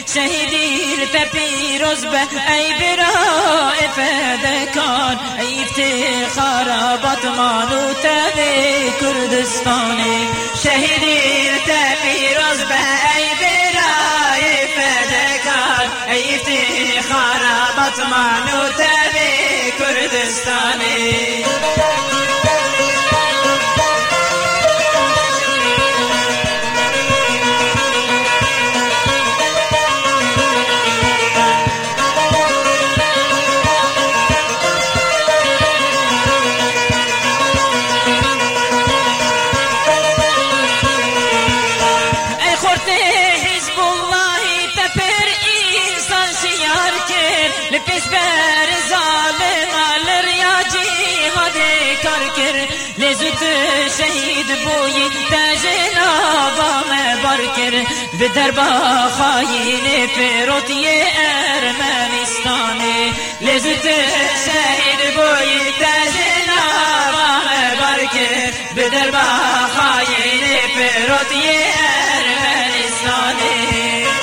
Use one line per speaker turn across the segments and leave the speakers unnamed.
شهیدی پیروز به ای برای فدکان ای افتخار باتمان و تب کردستانی شهیدی پیروز به ای برای فدکان ای افتخار باتمان و تب کردستانی لپیش بر ظالم الریا جهاد کار کرد لزوت شهید بوی تجنابا مبار کرد به دربا خاین پیروتی ارمنستانی لزوت شهید بوی تجنابا مبار کرد به دربا خاین پیروتی ارمنستانی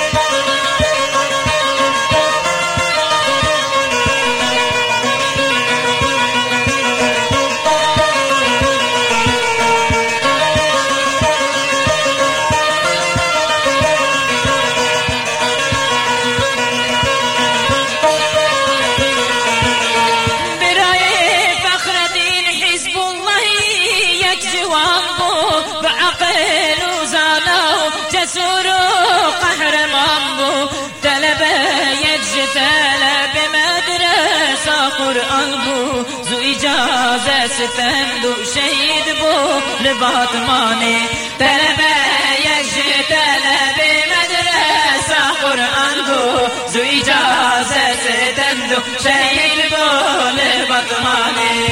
جسور و قهرمان بو طلبه یک طلب مدرسه قرآن بو زو اجازه ستند و شهید بو لباتمانی طلبه یک طلب مدرسه قرآن بو زو اجازه ستند و شهید بو لباتمانی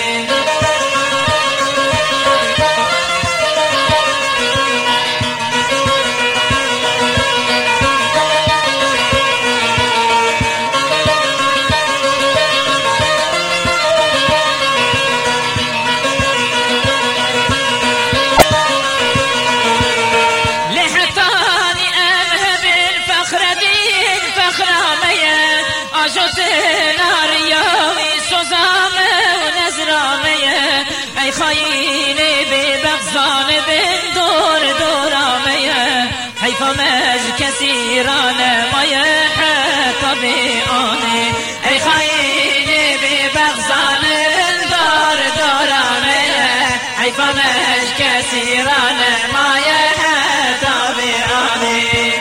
ای خاین به بغزان بین دور دورامه حیفا مج کسی رانه مایه حتا بیانه ای خاین به بغزان بین دور دورامه حیفا مج کسی رانه مایه حتا بیانه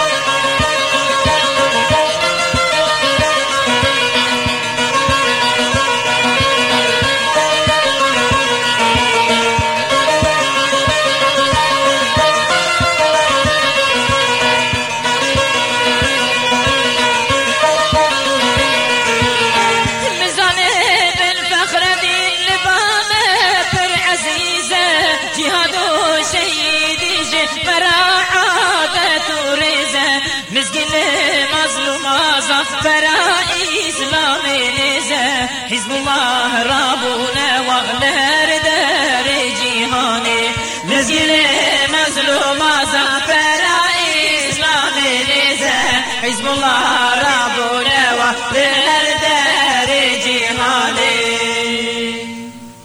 مزگل مظلوم آزا فرا اسلام نزه حزب الله رابونه وغلر در جهانه مزگل مظلوم آزا فرا اسلام نزه حزب الله